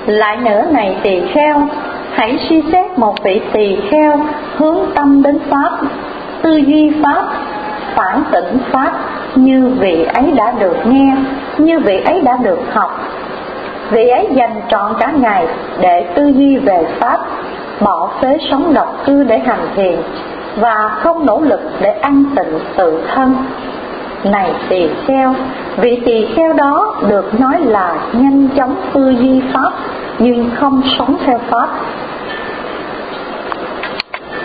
Lại nữa này tỳ kheo, hãy suy xét một vị tỳ kheo hướng tâm đến Pháp, tư duy Pháp, phản tỉnh Pháp, như vị ấy đã được nghe, như vị ấy đã được học. Vị ấy dành trọn cả ngày để tư duy về Pháp, bỏ phế sống độc cư để hành thiền, và không nỗ lực để an tịnh tự thân. Này tỳ kheo, vị tỳ kheo đó được nói là nhanh chóng tư duy Pháp, nhưng không sống theo Pháp.